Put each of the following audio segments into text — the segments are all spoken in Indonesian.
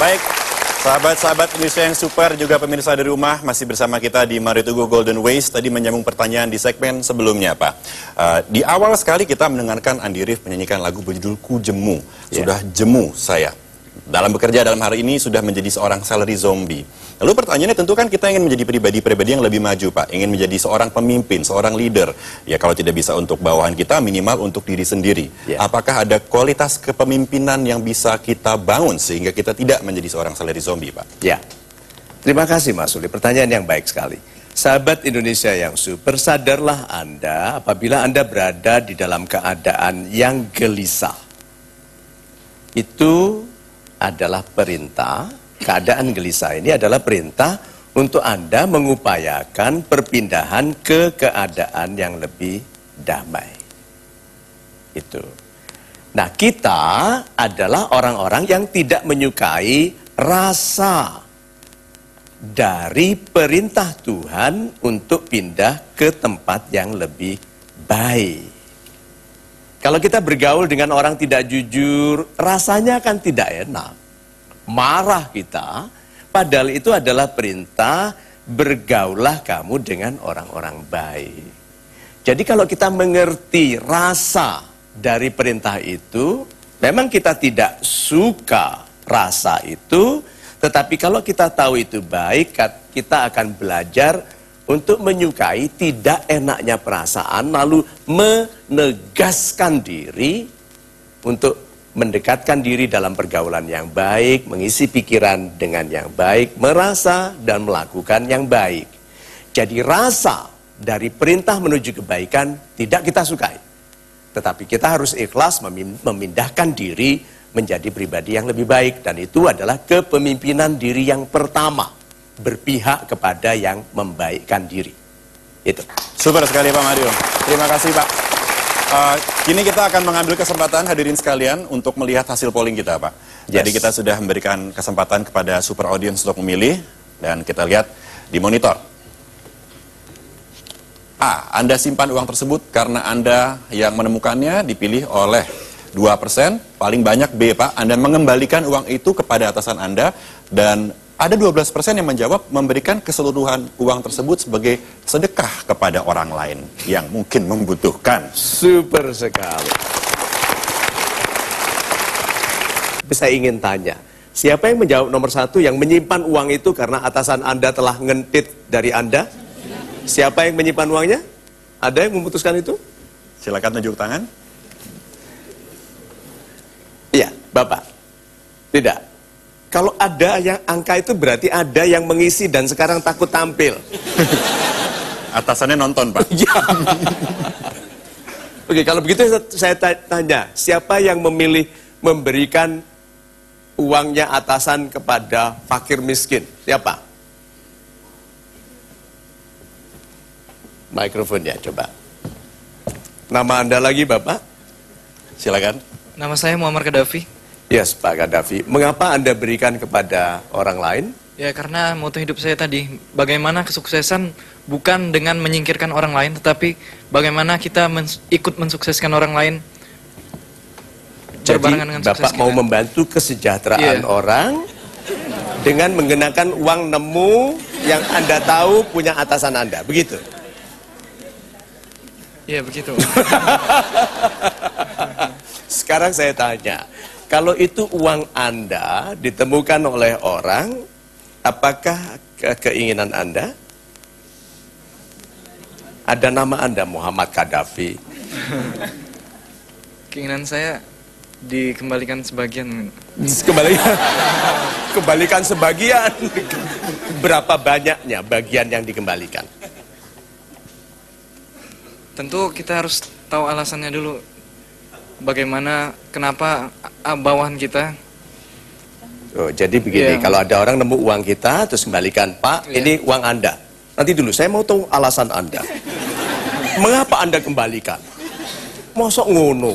Baik, sahabat-sahabat Indonesia yang super, juga pemirsa di rumah, masih bersama kita di Mario Teguh Golden Ways. Tadi menyambung pertanyaan di segmen sebelumnya, Pak. Di awal sekali kita mendengarkan Andi rif menyanyikan lagu berjudul Ku Jemu. Sudah jemu saya. Dalam bekerja dalam hari ini sudah menjadi seorang salary zombie. Lalu pertanyaannya tentu kan kita ingin menjadi pribadi-pribadi yang lebih maju, Pak. Ingin menjadi seorang pemimpin, seorang leader. Ya kalau tidak bisa untuk bawahan kita, minimal untuk diri sendiri. Apakah ada kualitas kepemimpinan yang bisa kita bangun sehingga kita tidak menjadi seorang salary zombie, Pak? Ya, terima kasih Mas Suli. Pertanyaan yang baik sekali. Sahabat Indonesia yang super, sadarlah Anda apabila Anda berada di dalam keadaan yang gelisah. Itu adalah perintah, keadaan gelisah ini adalah perintah untuk Anda mengupayakan perpindahan ke keadaan yang lebih damai. Itu. Nah, kita adalah orang-orang yang tidak menyukai rasa dari perintah Tuhan untuk pindah ke tempat yang lebih baik. Kalau kita bergaul dengan orang tidak jujur, rasanya kan tidak enak. Marah kita, padahal itu adalah perintah, bergaulah kamu dengan orang-orang baik. Jadi kalau kita mengerti rasa dari perintah itu, memang kita tidak suka rasa itu, tetapi kalau kita tahu itu baik, kita akan belajar untuk menyukai tidak enaknya perasaan, lalu menegaskan diri untuk mendekatkan diri dalam pergaulan yang baik, mengisi pikiran dengan yang baik, merasa dan melakukan yang baik. Jadi rasa dari perintah menuju kebaikan tidak kita sukai. Tetapi kita harus ikhlas memindahkan diri menjadi pribadi yang lebih baik. Dan itu adalah kepemimpinan diri yang pertama. Berpihak kepada yang membaikkan diri. Itu. Super sekali Pak Mario. Terima kasih Pak. Kini kita akan mengambil kesempatan hadirin sekalian untuk melihat hasil polling kita Pak. Jadi kita sudah memberikan kesempatan kepada super audience untuk memilih. Dan kita lihat di monitor. A. Anda simpan uang tersebut karena Anda yang menemukannya, dipilih oleh 2%. Paling banyak B Pak. Anda mengembalikan uang itu kepada atasan Anda. Dan ada 12% yang menjawab memberikan keseluruhan uang tersebut sebagai sedekah kepada orang lain yang mungkin membutuhkan. Super sekali. Saya ingin tanya, siapa yang menjawab nomor 1 yang menyimpan uang itu karena atasan Anda telah ngentit dari Anda? Siapa yang menyimpan uangnya? Ada yang memutuskan itu? Silakan tunjuk tangan. Iya, Bapak. Tidak. Kalau ada yang angka itu berarti ada yang mengisi dan sekarang takut tampil. Atasannya nonton, Pak. Ya. Oke, kalau begitu saya tanya, siapa yang memilih memberikan uangnya atasan kepada fakir miskin? Siapa? Mikrofonnya coba. Nama Anda lagi, Bapak? Silakan. Nama saya Muammar Gaddafi. Yes, Pak Gaddafi. Mengapa Anda berikan kepada orang lain? Ya, karena moto hidup saya tadi, bagaimana kesuksesan bukan dengan menyingkirkan orang lain, tetapi bagaimana kita ikut mensukseskan orang lain. Jadi, Bapak mau membantu kesejahteraan orang dengan menggunakan uang nemu yang Anda tahu punya atasan Anda, begitu? Iya, begitu. Sekarang saya tanya, kalau itu uang Anda ditemukan oleh orang, apakah keinginan Anda? Ada nama Anda, Muhammad Gaddafi. Keinginan saya dikembalikan sebagian. Kembalikan sebagian. Berapa banyaknya bagian yang dikembalikan? Tentu kita harus tahu alasannya dulu. Bagaimana, kenapa bawahan kita? Oh, jadi begini, kalau ada orang nemu uang kita, terus kembalikan, Pak, ini uang Anda. Nanti dulu, saya mau tahu alasan Anda. Mengapa Anda kembalikan? Mosok ngono.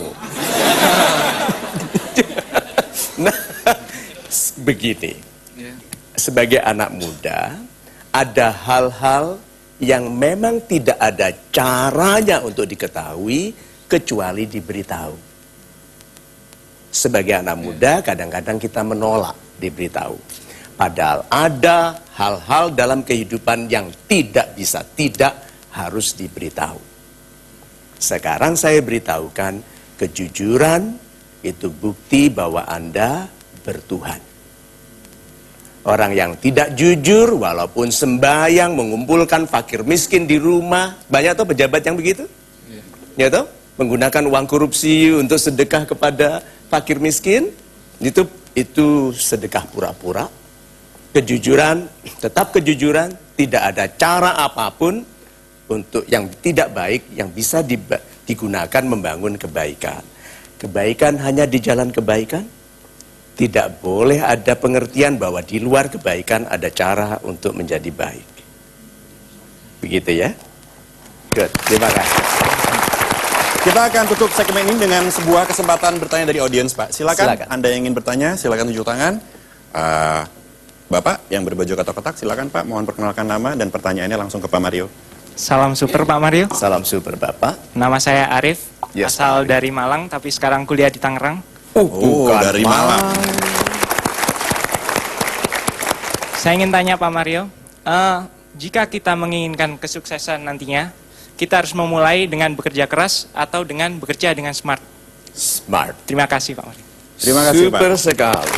Nah, begini. Sebagai anak muda, ada hal-hal yang memang tidak ada caranya untuk diketahui, kecuali diberitahu. Sebagai anak muda, kadang-kadang kita menolak. diberitahu. Padahal ada hal-hal dalam kehidupan yang tidak harus diberitahu. Sekarang saya beritahukan, kejujuran itu bukti bahwa Anda bertuhan. Orang yang tidak jujur, walaupun sembahyang, mengumpulkan fakir miskin di rumah, banyak tuh pejabat yang begitu, ya toh, menggunakan uang korupsi untuk sedekah kepada fakir miskin, itu sedekah pura-pura. Kejujuran, tetap kejujuran, tidak ada cara apapun untuk yang tidak baik yang bisa digunakan membangun kebaikan. Kebaikan hanya di jalan kebaikan. Tidak boleh ada pengertian bahwa di luar kebaikan ada cara untuk menjadi baik. Begitu ya? Good, terima kasih. Kita akan tutup segmen ini dengan sebuah kesempatan bertanya dari audiens, Pak. Silakan. Anda yang ingin bertanya, silakan tunjuk tangan. Bapak yang berbaju kotak-kotak, silakan Pak. Mohon perkenalkan nama dan pertanyaannya langsung ke Pak Mario. Salam super Pak Mario. Salam super Bapak. Nama saya Arif, Yes, asal Arif. dari Malang, tapi sekarang kuliah di Tangerang. Bukan dari Malang. Saya ingin tanya Pak Mario, jika kita menginginkan kesuksesan nantinya, kita harus memulai dengan bekerja keras atau dengan bekerja dengan smart? Smart. Terima kasih Pak Mario. Terima kasih, Pak. Super sekali.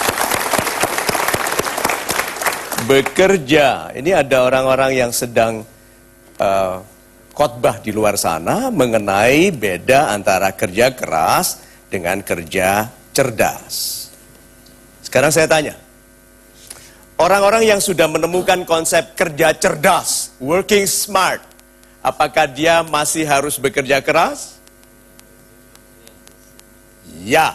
Bekerja. Ini ada orang-orang yang sedang khotbah di luar sana mengenai beda antara kerja keras dengan kerja cerdas. Sekarang saya tanya, orang-orang yang sudah menemukan konsep kerja cerdas, working smart, apakah dia masih harus bekerja keras? Ya.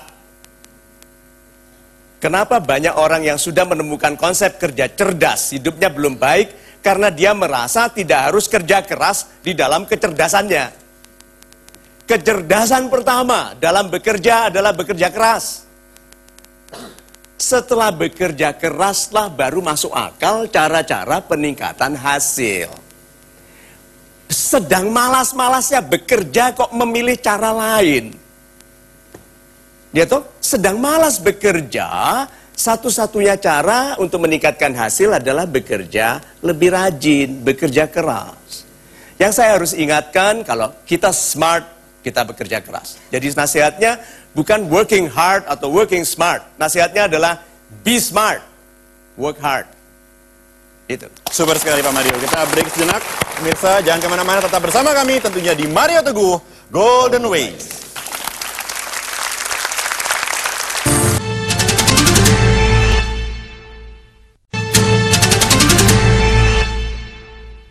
Kenapa banyak orang yang sudah menemukan konsep kerja cerdas, hidupnya belum baik, karena dia merasa tidak harus kerja keras di dalam kecerdasannya. Kecerdasan pertama dalam bekerja adalah bekerja keras. Setelah bekerja keraslah baru masuk akal cara-cara peningkatan hasil. Sedang malas-malasnya bekerja kok memilih cara lain. Dia tuh sedang malas bekerja, satu-satunya cara untuk meningkatkan hasil adalah bekerja lebih rajin, bekerja keras. Yang saya harus ingatkan, kalau kita smart, kita bekerja keras. Jadi nasihatnya bukan working hard atau working smart. Nasihatnya adalah be smart, work hard. Itu. Super sekali Pak Mario. Kita break sejenak. Pemirsa, jangan kemana-mana, tetap bersama kami tentunya di Mario Teguh Golden Ways.